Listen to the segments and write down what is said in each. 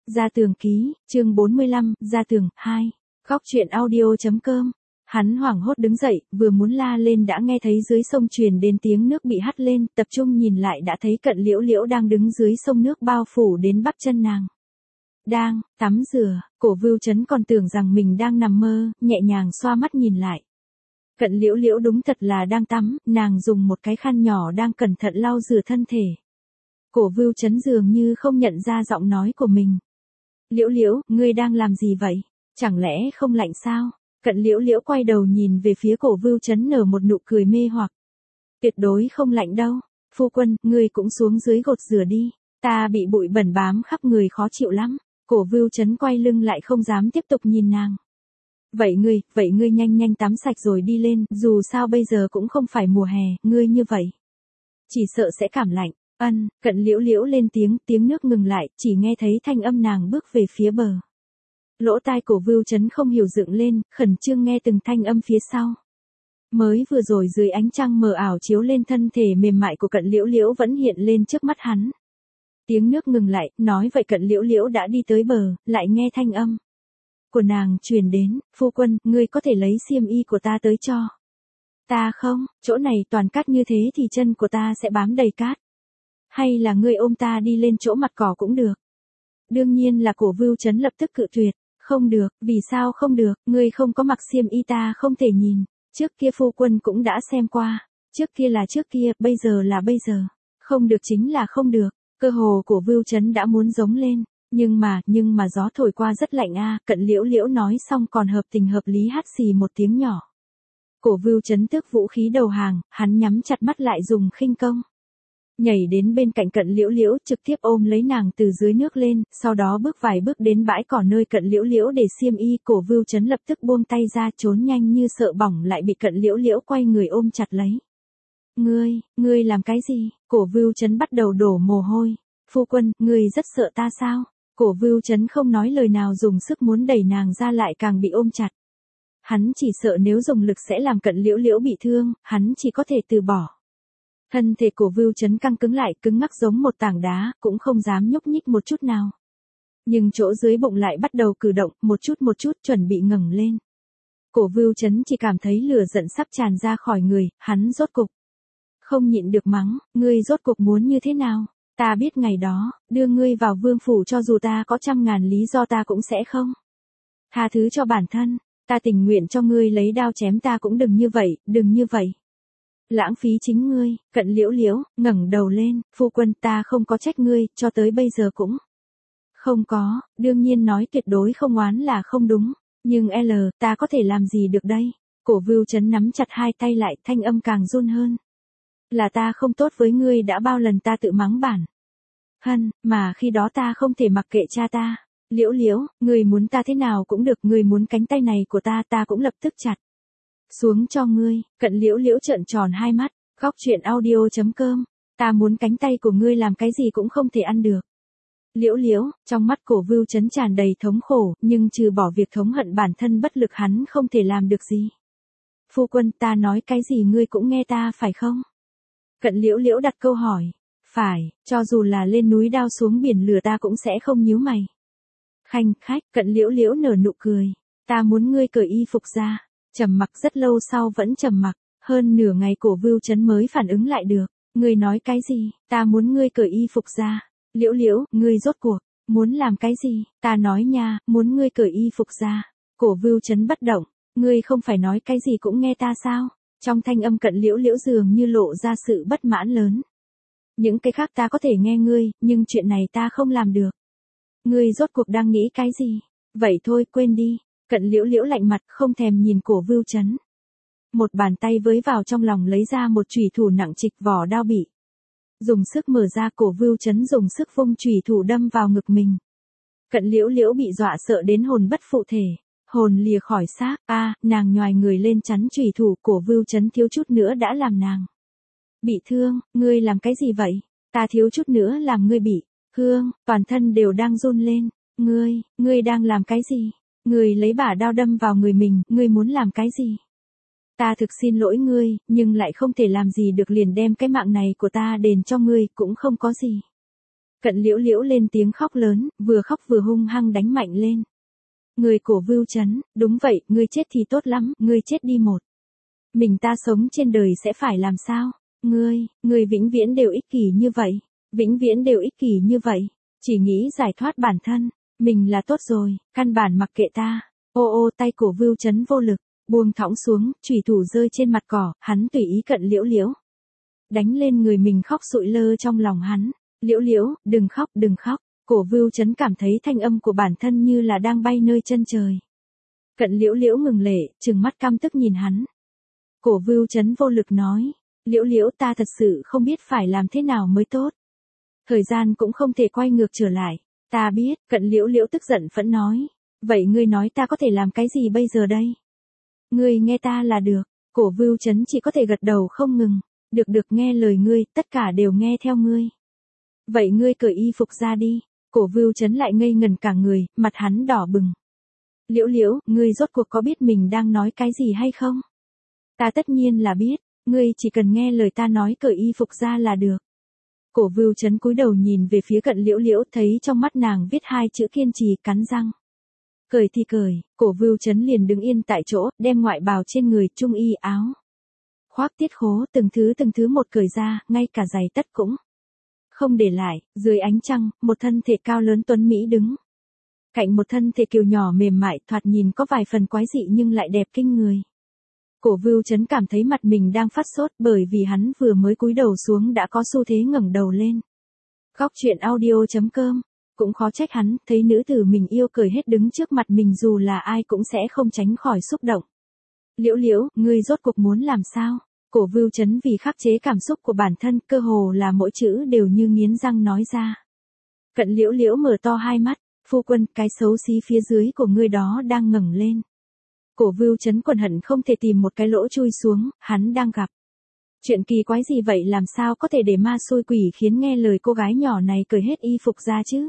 Gia Tường ký, chương 45, Gia Tường, 2. Góc truyện audio.com. Hắn hoảng hốt đứng dậy, vừa muốn la lên đã nghe thấy dưới sông truyền đến tiếng nước bị hắt lên, tập trung nhìn lại đã thấy Cận Liễu Liễu đang đứng dưới sông, nước bao phủ đến bắp chân nàng. Đang tắm rửa, Cổ Vưu Chấn còn tưởng rằng mình đang nằm mơ, nhẹ nhàng xoa mắt nhìn lại. Cận Liễu Liễu đúng thật là đang tắm, nàng dùng một cái khăn nhỏ đang cẩn thận lau rửa thân thể. Cổ Vưu Chấn dường như không nhận ra giọng nói của mình. Liễu Liễu, ngươi đang làm gì vậy? Chẳng lẽ không lạnh sao? Cận Liễu Liễu quay đầu nhìn về phía Cổ Vưu Chấn nở một nụ cười mê hoặc. Tuyệt đối không lạnh đâu. Phu quân, ngươi cũng xuống dưới gột rửa đi. Ta bị bụi bẩn bám khắp người khó chịu lắm. Cổ Vưu Chấn quay lưng lại không dám tiếp tục nhìn nàng. Vậy ngươi nhanh nhanh tắm sạch rồi đi lên, dù sao bây giờ cũng không phải mùa hè, ngươi như vậy. Chỉ sợ sẽ cảm lạnh. Cận Liễu Liễu lên tiếng nước ngừng lại, chỉ nghe thấy thanh âm nàng bước về phía bờ. Lỗ tai Cổ Vưu Chấn không hiểu dựng lên, khẩn trương nghe từng thanh âm phía sau. Mới vừa rồi dưới ánh trăng mờ ảo chiếu lên thân thể mềm mại của Cận Liễu Liễu vẫn hiện lên trước mắt hắn. Tiếng nước ngừng lại, nói vậy Cận Liễu Liễu đã đi tới bờ, lại nghe thanh âm của nàng truyền đến, phu quân, ngươi có thể lấy xiêm y của ta tới cho ta không? Chỗ này toàn cát như thế thì chân của ta sẽ bám đầy cát. Hay là ngươi ôm ta đi lên chỗ mặt cỏ cũng được. Đương nhiên là Cổ Vưu Chấn lập tức cự tuyệt. Không được, vì sao không được, ngươi không có mặc xiêm y ta không thể nhìn. Trước kia phu quân cũng đã xem qua. Trước kia là trước kia, bây giờ là bây giờ. Không được chính là không được. Cơ hồ Cổ Vưu Chấn đã muốn giống lên. Nhưng mà gió thổi qua rất lạnh a. Cận Liễu Liễu nói xong còn hợp tình hợp lý hắt xì một tiếng nhỏ. Cổ Vưu Chấn tước vũ khí đầu hàng, hắn nhắm chặt mắt lại dùng khinh công. Nhảy đến bên cạnh Cận Liễu Liễu, trực tiếp ôm lấy nàng từ dưới nước lên, sau đó bước vài bước đến bãi cỏ nơi Cận Liễu Liễu để xiêm y. Cổ Vưu Chấn lập tức buông tay ra, trốn nhanh như sợ bỏng lại bị Cận Liễu Liễu quay người ôm chặt lấy. Ngươi làm cái gì? Cổ Vưu Chấn bắt đầu đổ mồ hôi. Phu quân, ngươi rất sợ ta sao? Cổ Vưu Chấn không nói lời nào, dùng sức muốn đẩy nàng ra lại càng bị ôm chặt. Hắn chỉ sợ nếu dùng lực sẽ làm Cận Liễu Liễu bị thương, hắn chỉ có thể từ bỏ. Thân thể Cổ Vưu Chấn căng cứng lại, cứng ngắc giống một tảng đá, cũng không dám nhúc nhích một chút nào. Nhưng chỗ dưới bụng lại bắt đầu cử động, một chút chuẩn bị ngẩng lên. Cổ Vưu Chấn chỉ cảm thấy lửa giận sắp tràn ra khỏi người, hắn rốt cục không nhịn được mắng, ngươi rốt cục muốn như thế nào? Ta biết ngày đó, đưa ngươi vào vương phủ cho dù ta có 100.000 lý do ta cũng sẽ không tha thứ cho bản thân, ta tình nguyện cho ngươi lấy đao chém ta cũng đừng như vậy. Lãng phí chính ngươi. Cận Liễu Liễu ngẩng đầu lên, phu quân, ta không có trách ngươi, cho tới bây giờ cũng không có, đương nhiên nói tuyệt đối không oán là không đúng, nhưng ta có thể làm gì được đây? Cổ Vưu Chấn nắm chặt hai tay lại, thanh âm càng run hơn. Là ta không tốt với ngươi, đã bao lần ta tự mắng bản mà khi đó ta không thể mặc kệ cha ta. Liễu Liễu, ngươi muốn ta thế nào cũng được, ngươi muốn cánh tay này của ta cũng lập tức chặt xuống cho ngươi. Cận Liễu Liễu trợn tròn hai mắt. Góc truyện audio.com. Ta muốn cánh tay của ngươi làm cái gì cũng không thể ăn được. Liễu Liễu, trong mắt Cổ Vưu Chấn tràn đầy thống khổ, nhưng trừ bỏ việc thống hận bản thân bất lực hắn không thể làm được gì. Phu quân, ta nói cái gì ngươi cũng nghe ta phải không? Cận Liễu Liễu đặt câu hỏi. Phải, cho dù là lên núi đao xuống biển lửa ta cũng sẽ không nhíu mày. Khanh khách, Cận Liễu Liễu nở nụ cười. Ta muốn ngươi cởi y phục ra. Trầm mặc rất lâu sau vẫn trầm mặc, hơn nửa ngày Cổ Vưu Chấn mới phản ứng lại được. Ngươi nói cái gì? Ta muốn ngươi cởi y phục ra. Liễu Liễu, ngươi rốt cuộc muốn làm cái gì? Ta nói nha, muốn ngươi cởi y phục ra. Cổ Vưu Chấn bất động. Ngươi không phải nói cái gì cũng nghe ta sao? Trong thanh âm Cận Liễu Liễu dường như lộ ra sự bất mãn lớn. Những cái khác ta có thể nghe ngươi, nhưng chuyện này ta không làm được. Ngươi rốt cuộc đang nghĩ cái gì? Vậy thôi, quên đi. Cận Liễu Liễu lạnh mặt, không thèm nhìn Cổ Vưu Chấn. Một bàn tay với vào trong lòng lấy ra một chùy thủ nặng trịch, vỏ đao bị dùng sức mở ra. Cổ Vưu Chấn dùng sức vung chùy thủ đâm vào ngực mình. Cận Liễu Liễu bị dọa sợ đến hồn bất phụ thể, hồn lìa khỏi xác. Nàng nhoài người lên chắn chùy thủ. Cổ Vưu Chấn thiếu chút nữa đã làm nàng bị thương. Ngươi làm cái gì vậy? Ta thiếu chút nữa làm ngươi bị thương. Toàn thân đều đang run lên. Ngươi đang làm cái gì? Ngươi lấy bả đao đâm vào người mình, ngươi muốn làm cái gì? Ta thực xin lỗi ngươi, nhưng lại không thể làm gì được, liền đem cái mạng này của ta đền cho ngươi, cũng không có gì Cận Liễu Liễu lên tiếng khóc lớn, vừa khóc vừa hung hăng đánh mạnh lên. Người Cổ Vưu Chấn, đúng vậy, ngươi chết thì tốt lắm, ngươi chết đi một. Mình ta sống trên đời sẽ phải làm sao? Ngươi vĩnh viễn đều ích kỷ như vậy. Vĩnh viễn đều ích kỷ như vậy. Chỉ nghĩ giải thoát bản thân. Mình là tốt rồi, căn bản mặc kệ ta. Ô ô tay Cổ Vưu Chấn vô lực, buông thõng xuống, chủy thủ rơi trên mặt cỏ, hắn tùy ý Cận Liễu Liễu. Đánh lên người mình khóc sụi lơ trong lòng hắn. Liễu Liễu, đừng khóc, đừng khóc. Cổ Vưu Chấn cảm thấy thanh âm của bản thân như là đang bay nơi chân trời. Cận Liễu Liễu ngừng lệ, trừng mắt căm tức nhìn hắn. Cổ Vưu Chấn vô lực nói, Liễu Liễu ta thật sự không biết phải làm thế nào mới tốt. Thời gian cũng không thể quay ngược trở lại. Ta biết, Cận Liễu Liễu tức giận phẫn nói. Vậy ngươi nói ta có thể làm cái gì bây giờ đây? Ngươi nghe ta là được. Cổ Vưu Chấn chỉ có thể gật đầu không ngừng. Được nghe lời ngươi, tất cả đều nghe theo ngươi. Vậy ngươi cởi y phục ra đi. Cổ Vưu Chấn lại ngây ngần cả người, mặt hắn đỏ bừng. Liễu Liễu, ngươi rốt cuộc có biết mình đang nói cái gì hay không? Ta tất nhiên là biết, ngươi chỉ cần nghe lời ta nói cởi y phục ra là được. Cổ Vưu Chấn cúi đầu nhìn về phía Cận Liễu Liễu, thấy trong mắt nàng viết hai chữ kiên trì, cắn răng. Cởi thì cởi, Cổ Vưu Chấn liền đứng yên tại chỗ, đem ngoại bào trên người, trung y áo. Khoác tiết khố, từng thứ một cởi ra, ngay cả giày tất cũng. Không để lại, dưới ánh trăng, một thân thể cao lớn tuấn Mỹ đứng. Cạnh một thân thể kiều nhỏ mềm mại, thoạt nhìn có vài phần quái dị nhưng lại đẹp kinh người. Cổ Vưu Chấn cảm thấy mặt mình đang phát sốt bởi vì hắn vừa mới cúi đầu xuống đã có xu thế ngẩng đầu lên. Góc truyện audio.com, cũng khó trách hắn, thấy nữ tử mình yêu cởi hết đứng trước mặt mình dù là ai cũng sẽ không tránh khỏi xúc động. Liễu Liễu, ngươi rốt cuộc muốn làm sao? Cổ Vưu Chấn vì khắc chế cảm xúc của bản thân, cơ hồ là mỗi chữ đều như nghiến răng nói ra. Cận Liễu Liễu mở to hai mắt, phu quân, cái xấu xí phía dưới của ngươi đó đang ngẩng lên. Cổ Vưu Chấn quần hận không thể tìm một cái lỗ chui xuống, hắn đang gặp. Chuyện kỳ quái gì vậy, làm sao có thể để ma xui quỷ khiến nghe lời cô gái nhỏ này cởi hết y phục ra chứ?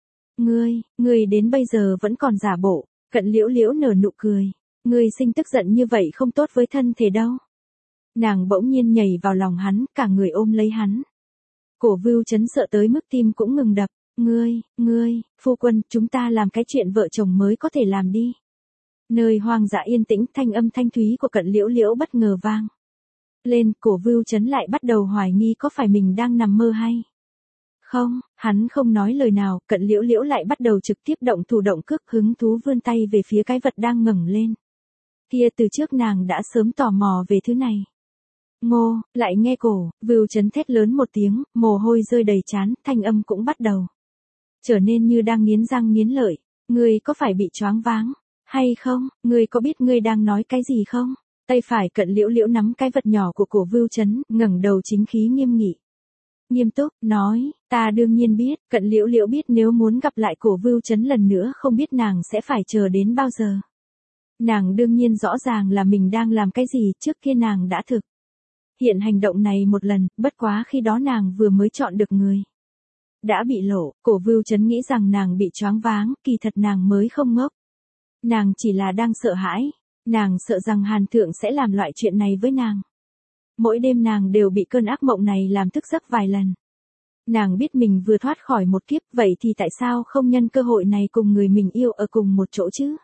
Ngươi đến bây giờ vẫn còn giả bộ. Cận Liễu Liễu nở nụ cười. Ngươi sinh tức giận như vậy không tốt với thân thể đâu. Nàng bỗng nhiên nhảy vào lòng hắn, cả người ôm lấy hắn. Cổ Vưu Chấn sợ tới mức tim cũng ngừng đập. Ngươi, phu quân, chúng ta làm cái chuyện vợ chồng mới có thể làm đi. Nơi hoang dã yên tĩnh, thanh âm thanh thúy của Cận Liễu Liễu bất ngờ vang lên. Cổ Vưu Chấn lại bắt đầu hoài nghi có phải mình đang nằm mơ hay không. Hắn không nói lời nào, Cận Liễu Liễu lại bắt đầu trực tiếp động thủ động cước, hứng thú vươn tay về phía cái vật đang ngẩng lên. Kia từ trước nàng đã sớm tò mò về thứ này. Ngô, lại nghe Cổ Vưu Chấn thét lớn một tiếng, mồ hôi rơi đầy trán, thanh âm cũng bắt đầu trở nên như đang nghiến răng nghiến lợi. Ngươi có phải bị choáng váng hay không? Ngươi có biết ngươi đang nói cái gì không? Tay phải Cận Liễu Liễu nắm cái vật nhỏ của Cổ Vưu Chấn, ngẩng đầu chính khí nghiêm nghị. Nghiêm túc, nói, ta đương nhiên biết. Cận Liễu Liễu biết nếu muốn gặp lại Cổ Vưu Chấn lần nữa không biết nàng sẽ phải chờ đến bao giờ. Nàng đương nhiên rõ ràng là mình đang làm cái gì, trước kia nàng đã thực hiện hành động này một lần, bất quá khi đó nàng vừa mới chọn được người. Đã bị lộ, Cổ Vưu Chấn nghĩ rằng nàng bị choáng váng, kỳ thật nàng mới không ngốc. Nàng chỉ là đang sợ hãi, nàng sợ rằng Hàn Thượng sẽ làm loại chuyện này với nàng. Mỗi đêm nàng đều bị cơn ác mộng này làm thức giấc vài lần. Nàng biết mình vừa thoát khỏi một kiếp, vậy thì tại sao không nhân cơ hội này cùng người mình yêu ở cùng một chỗ chứ?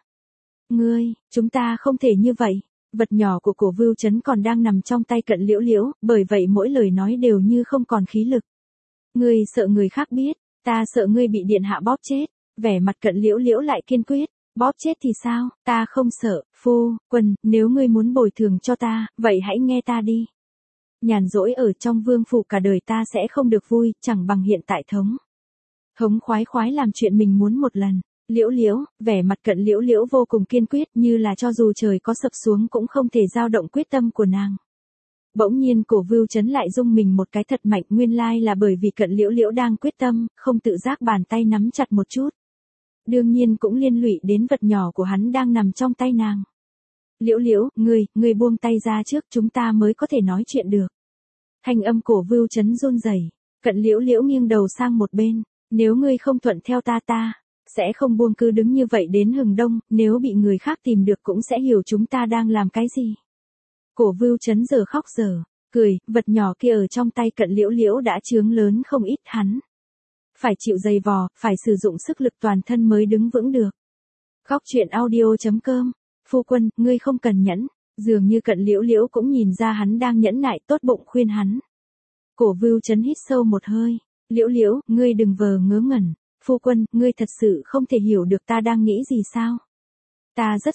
Chúng ta không thể như vậy. Vật nhỏ của Cổ Vưu Chấn còn đang nằm trong tay Cận Liễu Liễu, bởi vậy mỗi lời nói đều như không còn khí lực. Ngươi sợ người khác biết, ta sợ ngươi bị điện hạ bóp chết. Vẻ mặt Cận Liễu Liễu lại kiên quyết. Bóp chết thì sao, ta không sợ, phu quân, nếu ngươi muốn bồi thường cho ta, vậy hãy nghe ta đi. Nhàn rỗi ở trong vương phủ cả đời ta sẽ không được vui, chẳng bằng hiện tại thống khoái làm chuyện mình muốn một lần. Liễu Liễu, vẻ mặt Cận Liễu Liễu vô cùng kiên quyết, như là cho dù trời có sập xuống cũng không thể dao động quyết tâm của nàng. Bỗng nhiên Cổ Vưu Chấn lại rung mình một cái thật mạnh, nguyên lai là bởi vì Cận Liễu Liễu đang quyết tâm, không tự giác bàn tay nắm chặt một chút. Đương nhiên cũng liên lụy đến vật nhỏ của hắn đang nằm trong tay nàng. Liễu Liễu, ngươi buông tay ra trước, chúng ta mới có thể nói chuyện được. Thanh âm Cổ Vưu Chấn run rẩy. Cận Liễu Liễu nghiêng đầu sang một bên. Nếu ngươi không thuận theo ta sẽ không buông, cứ đứng như vậy đến hừng đông, nếu bị người khác tìm được cũng sẽ hiểu chúng ta đang làm cái gì. Cổ Vưu Chấn giờ khóc giờ cười, vật nhỏ kia ở trong tay Cận Liễu Liễu đã chướng lớn không ít hắn. phải chịu dày vò, phải sử dụng sức lực toàn thân mới đứng vững được. Góc truyện audio.com. Phu quân, ngươi không cần nhẫn. Dường như Cận Liễu Liễu cũng nhìn ra hắn đang nhẫn nại, tốt bụng khuyên hắn. Cổ Vưu Chấn hít sâu một hơi. Liễu Liễu, ngươi đừng vờ ngớ ngẩn. Phu quân, ngươi thật sự không thể hiểu được ta đang nghĩ gì sao? Ta rất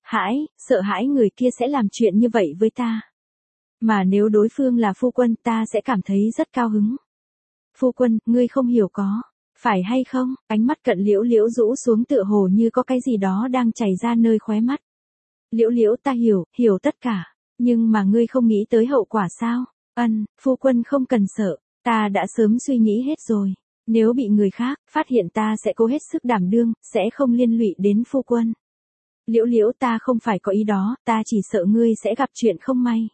sợ hãi người kia sẽ làm chuyện như vậy với ta. Mà nếu đối phương là phu quân, ta sẽ cảm thấy rất cao hứng. Phu quân, ngươi không hiểu có phải hay không? Ánh mắt Cận Liễu Liễu rũ xuống tựa hồ như có cái gì đó đang chảy ra nơi khóe mắt. Liễu Liễu, ta hiểu tất cả. Nhưng mà ngươi không nghĩ tới hậu quả sao? Phu quân không cần sợ. Ta đã sớm suy nghĩ hết rồi. Nếu bị người khác phát hiện ta sẽ cố hết sức đảm đương, sẽ không liên lụy đến phu quân. Liễu Liễu, ta không phải có ý đó, ta chỉ sợ ngươi sẽ gặp chuyện không may.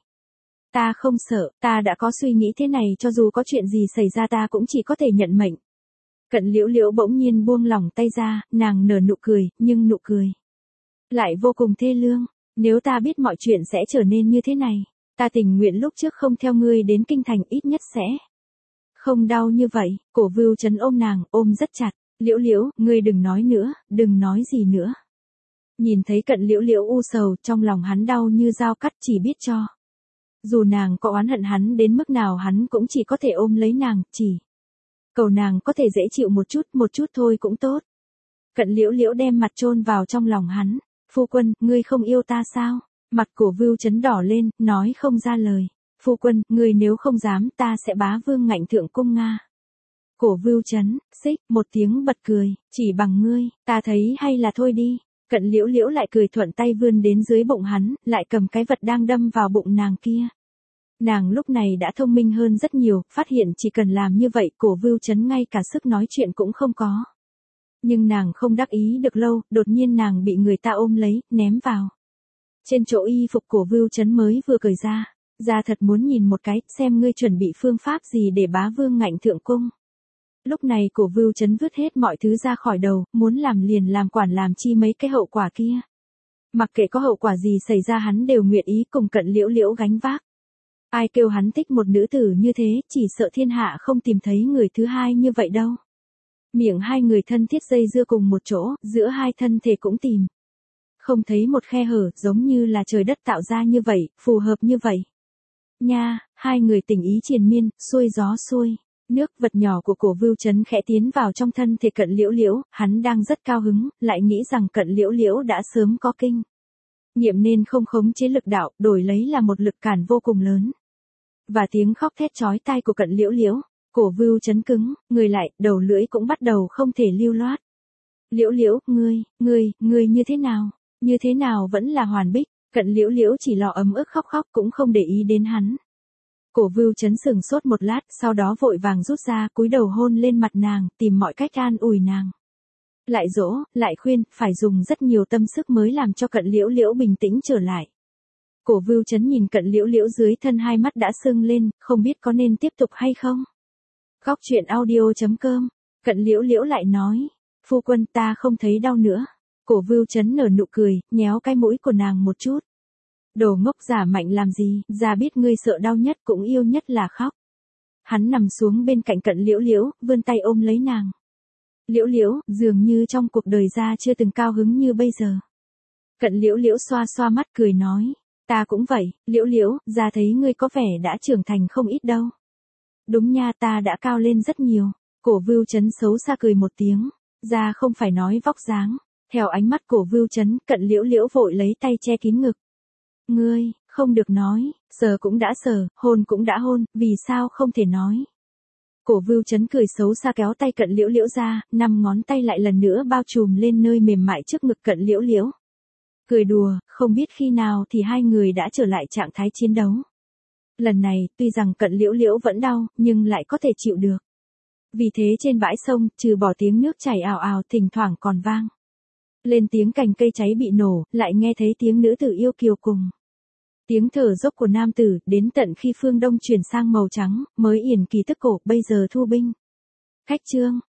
Ta không sợ, ta đã có suy nghĩ thế này, cho dù có chuyện gì xảy ra ta cũng chỉ có thể nhận mệnh. Cận Liễu Liễu bỗng nhiên buông lỏng tay ra, nàng nở nụ cười, nhưng nụ cười lại vô cùng thê lương. Nếu ta biết mọi chuyện sẽ trở nên như thế này, ta tình nguyện lúc trước không theo ngươi đến kinh thành, ít nhất sẽ không đau như vậy. Cổ Vưu Chấn ôm nàng, ôm rất chặt. Liễu Liễu, ngươi đừng nói nữa, đừng nói gì nữa. Nhìn thấy Cận Liễu Liễu u sầu, trong lòng hắn đau như dao cắt, chỉ biết cho. Dù nàng có oán hận hắn đến mức nào hắn cũng chỉ có thể ôm lấy nàng, chỉ cầu nàng có thể dễ chịu một chút thôi cũng tốt. Cận Liễu Liễu đem mặt chôn vào trong lòng hắn. Phu quân, ngươi không yêu ta sao? Mặt Cổ Vưu Chấn đỏ lên, nói không ra lời. Phu quân, ngươi nếu không dám, ta sẽ bá vương ngạnh thượng cung Nga. Cổ Vưu Chấn, xích, một tiếng bật cười, chỉ bằng ngươi, ta thấy hay là thôi đi. Cận Liễu Liễu lại cười thuận tay vươn đến dưới bụng hắn, lại cầm cái vật đang đâm vào bụng nàng kia. Nàng lúc này đã thông minh hơn rất nhiều, phát hiện chỉ cần làm như vậy, Cổ Vưu Chấn ngay cả sức nói chuyện cũng không có. Nhưng nàng không đắc ý được lâu, đột nhiên nàng bị người ta ôm lấy, ném vào trên chỗ y phục Cổ Vưu Chấn mới vừa cởi ra. Ra thật muốn nhìn một cái, xem ngươi chuẩn bị phương pháp gì để bá vương ngạnh thượng cung. Lúc này Cổ Vưu Chấn vứt hết mọi thứ ra khỏi đầu, muốn làm liền làm, quản làm chi mấy cái hậu quả kia. Mặc kệ có hậu quả gì xảy ra hắn đều nguyện ý cùng Cận Liễu Liễu gánh vác. Ai kêu hắn thích một nữ tử như thế, chỉ sợ thiên hạ không tìm thấy người thứ hai như vậy đâu. Miệng hai người thân thiết dây dưa cùng một chỗ, giữa hai thân thể cũng tìm không thấy một khe hở, giống như là trời đất tạo ra như vậy, phù hợp như vậy. Nha, hai người tình ý triền miên, xuôi gió xuôi nước. Vật nhỏ của Cổ Vưu Chấn khẽ tiến vào trong thân thể Cận Liễu Liễu, hắn đang rất cao hứng, lại nghĩ rằng Cận Liễu Liễu đã sớm có kinh nghiệm nên không khống chế lực đạo, đổi lấy là một lực cản vô cùng lớn. Và tiếng khóc thét chói tai của Cận Liễu Liễu, Cổ Vưu Chấn cứng người lại, đầu lưỡi cũng bắt đầu không thể lưu loát. Liễu Liễu, ngươi như thế nào vẫn là Hoàn Bích. Cận Liễu Liễu chỉ lo ấm ức khóc cũng không để ý đến hắn. Cổ Vưu Chấn sừng sốt một lát, sau đó vội vàng rút ra, cúi đầu hôn lên mặt nàng, tìm mọi cách an ủi nàng. Lại dỗ, lại khuyên, phải dùng rất nhiều tâm sức mới làm cho Cận Liễu Liễu bình tĩnh trở lại. Cổ Vưu Chấn nhìn Cận Liễu Liễu dưới thân, hai mắt đã sưng lên, không biết có nên tiếp tục hay không. Góc truyện audio.com. Cận Liễu Liễu lại nói, phu quân, ta không thấy đau nữa. Cổ Vưu Chấn nở nụ cười, nhéo cái mũi của nàng một chút. Đồ ngốc, giả mạnh làm gì, ra biết ngươi sợ đau nhất cũng yêu nhất là khóc. Hắn nằm xuống bên cạnh Cận Liễu Liễu, vươn tay ôm lấy nàng. Liễu Liễu, dường như trong cuộc đời ra chưa từng cao hứng như bây giờ. Cận Liễu Liễu xoa xoa mắt cười nói, ta cũng vậy, Liễu Liễu, ra thấy ngươi có vẻ đã trưởng thành không ít đâu. Đúng nha, ta đã cao lên rất nhiều. Cổ Vưu Chấn xấu xa cười một tiếng, ra không phải nói vóc dáng. Theo ánh mắt Cổ Vưu Chấn, Cận Liễu Liễu vội lấy tay che kín ngực. Ngươi, không được nói, sờ cũng đã sờ, hôn cũng đã hôn, vì sao không thể nói. Cổ Vưu Chấn cười xấu xa kéo tay Cận Liễu Liễu ra, 5 ngón tay lại lần nữa bao trùm lên nơi mềm mại trước ngực Cận Liễu Liễu. Cười đùa, không biết khi nào thì hai người đã trở lại trạng thái chiến đấu. Lần này, tuy rằng Cận Liễu Liễu vẫn đau, nhưng lại có thể chịu được. Vì thế trên bãi sông, trừ bỏ tiếng nước chảy ào ào thỉnh thoảng còn vang lên tiếng cành cây cháy bị nổ, lại nghe thấy tiếng nữ tử yêu kiều cùng tiếng thở dốc của nam tử, đến tận khi phương đông chuyển sang màu trắng, mới yển kỳ tức cổ, bây giờ thu binh. Khách trương,